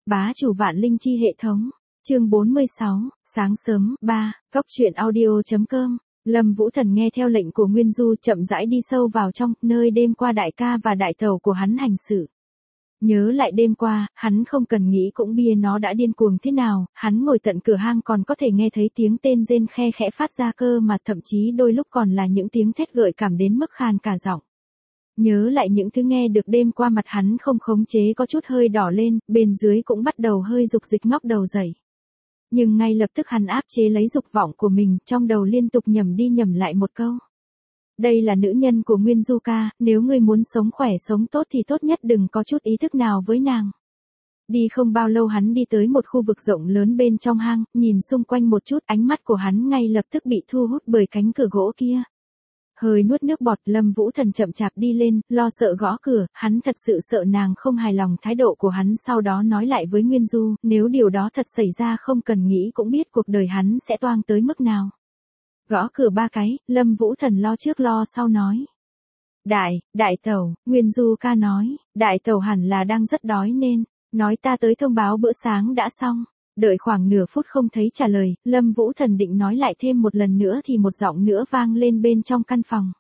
Bá chủ vạn linh chi hệ thống. Chương 46, sáng sớm, 3, Cốc truyện audio.com. Lâm Vũ Thần nghe theo lệnh của Nguyên Du chậm rãi đi sâu vào trong, nơi đêm qua đại ca và đại tẩu của hắn hành xử. Nhớ lại đêm qua, hắn không cần nghĩ cũng biết nó đã điên cuồng thế nào, hắn ngồi tận cửa hang còn có thể nghe thấy tiếng tên rên khe khẽ phát ra cơ mà thậm chí đôi lúc còn là những tiếng thét gợi cảm đến mức khàn cả giọng. Nhớ lại những thứ nghe được đêm qua mặt hắn không khống chế có chút hơi đỏ lên, bên dưới cũng bắt đầu hơi dục dịch ngóc đầu dậy. Nhưng ngay lập tức hắn áp chế lấy dục vọng của mình, trong đầu liên tục nhẩm đi nhẩm lại một câu. Đây là nữ nhân của Nguyên Du ca, nếu ngươi muốn sống khỏe sống tốt thì tốt nhất đừng có chút ý thức nào với nàng. Đi không bao lâu hắn đi tới một khu vực rộng lớn bên trong hang, nhìn xung quanh một chút, ánh mắt của hắn ngay lập tức bị thu hút bởi cánh cửa gỗ kia. Hơi nuốt nước bọt, Lâm Vũ Thần chậm chạp đi lên, lo sợ gõ cửa, hắn thật sự sợ nàng không hài lòng thái độ của hắn, sau đó nói lại với Nguyên Du, nếu điều đó thật xảy ra không cần nghĩ cũng biết cuộc đời hắn sẽ toang tới mức nào. Gõ cửa 3 cái, Lâm Vũ Thần lo trước lo sau nói. Đại tẩu, Nguyên Du ca nói, đại tẩu hẳn là đang rất đói nên, nói ta tới thông báo bữa sáng đã xong. Đợi khoảng nửa phút không thấy trả lời, Lâm Vũ Thần định nói lại thêm một lần nữa thì một giọng nữa vang lên bên trong căn phòng.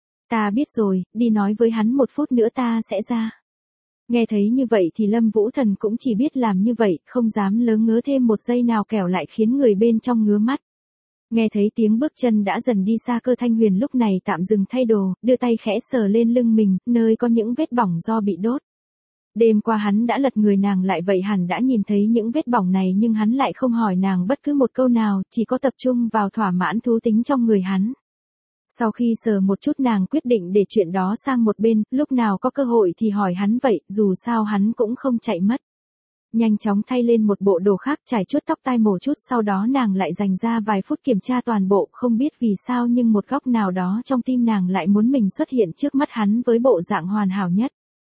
Ta biết rồi, đi nói với hắn 1 phút nữa ta sẽ ra. Nghe thấy như vậy thì Lâm Vũ Thần cũng chỉ biết làm như vậy, không dám lớ ngớ thêm một giây nào kẻo lại khiến người bên trong ngứa mắt. Nghe thấy tiếng bước chân đã dần đi xa, Cơ Thanh Huyền lúc này tạm dừng thay đồ, đưa tay khẽ sờ lên lưng mình, nơi có những vết bỏng do bị đốt. Đêm qua hắn đã lật người nàng lại vậy hẳn đã nhìn thấy những vết bỏng này nhưng hắn lại không hỏi nàng bất cứ một câu nào, chỉ có tập trung vào thỏa mãn thú tính trong người hắn. Sau khi sờ một chút nàng quyết định để chuyện đó sang một bên, lúc nào có cơ hội thì hỏi hắn vậy, dù sao hắn cũng không chạy mất. Nhanh chóng thay lên một bộ đồ khác, chải chuốt tóc tai mổ chút, sau đó nàng lại dành ra vài phút kiểm tra toàn bộ, không biết vì sao nhưng một góc nào đó trong tim nàng lại muốn mình xuất hiện trước mắt hắn với bộ dạng hoàn hảo nhất.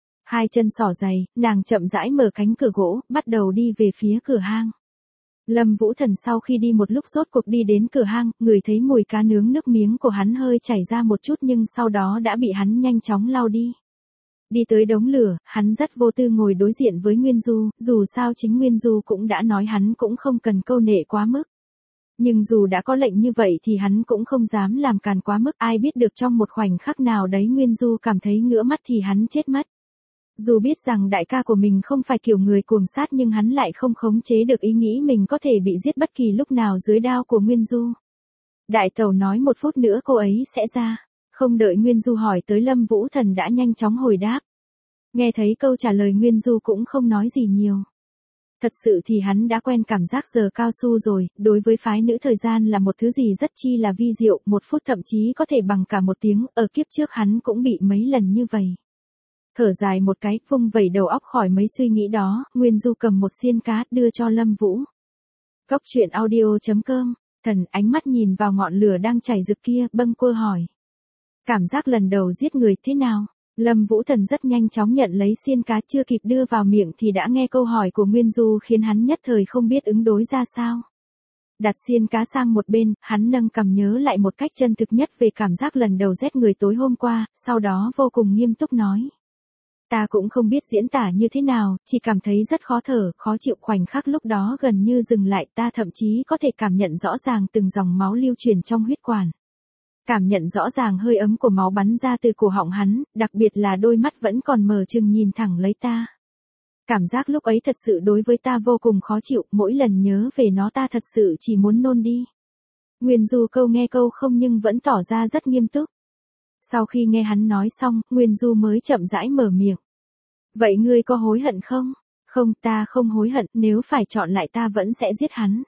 2 chân sỏ giày, nàng chậm rãi mở cánh cửa gỗ, bắt đầu đi về phía cửa hang. Lâm Vũ Thần sau khi đi một lúc rốt cuộc đi đến cửa hang, ngửi thấy mùi cá nướng, nước miếng của hắn hơi chảy ra một chút nhưng sau đó đã bị hắn nhanh chóng lau đi. Đi tới đống lửa, hắn rất vô tư ngồi đối diện với Nguyên Du, dù sao chính Nguyên Du cũng đã nói hắn cũng không cần câu nệ quá mức. Nhưng dù đã có lệnh như vậy thì hắn cũng không dám làm càn quá mức, ai biết được trong một khoảnh khắc nào đấy Nguyên Du cảm thấy ngứa mắt thì hắn chết mất. Dù biết rằng đại ca của mình không phải kiểu người cuồng sát nhưng hắn lại không khống chế được ý nghĩ mình có thể bị giết bất kỳ lúc nào dưới đao của Nguyên Du. Đại tẩu nói 1 phút nữa cô ấy sẽ ra. Không đợi Nguyên Du hỏi tới Lâm Vũ Thần đã nhanh chóng hồi đáp. Nghe thấy câu trả lời Nguyên Du cũng không nói gì nhiều. Thật sự thì hắn đã quen cảm giác giờ cao su rồi, đối với phái nữ thời gian là một thứ gì rất chi là vi diệu, 1 phút thậm chí có thể bằng cả 1 tiếng, ở kiếp trước hắn cũng bị mấy lần như vậy. Thở dài một cái, vung vẩy đầu óc khỏi mấy suy nghĩ đó, Nguyên Du cầm một xiên cá đưa cho Lâm Vũ. Cốc truyện audio.com, Thần ánh mắt nhìn vào ngọn lửa đang chảy rực kia, bâng quơ hỏi. Cảm giác lần đầu giết người thế nào? Lâm Vũ Thần rất nhanh chóng nhận lấy xiên cá, chưa kịp đưa vào miệng thì đã nghe câu hỏi của Nguyên Du khiến hắn nhất thời không biết ứng đối ra sao. Đặt xiên cá sang một bên, hắn nâng cằm nhớ lại một cách chân thực nhất về cảm giác lần đầu giết người tối hôm qua, sau đó vô cùng nghiêm túc nói. Ta cũng không biết diễn tả như thế nào, chỉ cảm thấy rất khó thở, khó chịu, khoảnh khắc lúc đó gần như dừng lại, ta thậm chí có thể cảm nhận rõ ràng từng dòng máu lưu truyền trong huyết quản. Cảm nhận rõ ràng hơi ấm của máu bắn ra từ cổ họng hắn, đặc biệt là đôi mắt vẫn còn mở trừng nhìn thẳng lấy ta. Cảm giác lúc ấy thật sự đối với ta vô cùng khó chịu, mỗi lần nhớ về nó ta thật sự chỉ muốn nôn đi. Nguyên Du câu nghe câu không nhưng vẫn tỏ ra rất nghiêm túc. Sau khi nghe hắn nói xong, Nguyên Du mới chậm rãi mở miệng. Vậy ngươi có hối hận không? Không, ta không hối hận, nếu phải chọn lại ta vẫn sẽ giết hắn.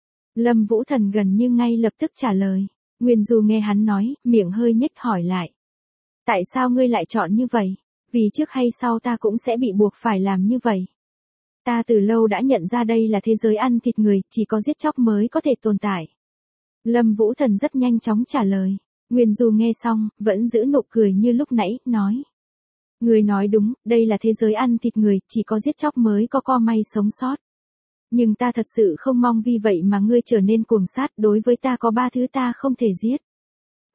Lâm Vũ Thần gần như ngay lập tức trả lời. Nguyên Du nghe hắn nói, miệng hơi nhếch hỏi lại. Tại sao ngươi lại chọn như vậy? Vì trước hay sau ta cũng sẽ bị buộc phải làm như vậy. Ta từ lâu đã nhận ra đây là thế giới ăn thịt người, chỉ có giết chóc mới có thể tồn tại. Lâm Vũ Thần rất nhanh chóng trả lời. Nguyên Du nghe xong, vẫn giữ nụ cười như lúc nãy, nói. Ngươi nói đúng, đây là thế giới ăn thịt người, chỉ có giết chóc mới có may sống sót. Nhưng ta thật sự không mong vì vậy mà ngươi trở nên cuồng sát, đối với ta có 3 thứ ta không thể giết.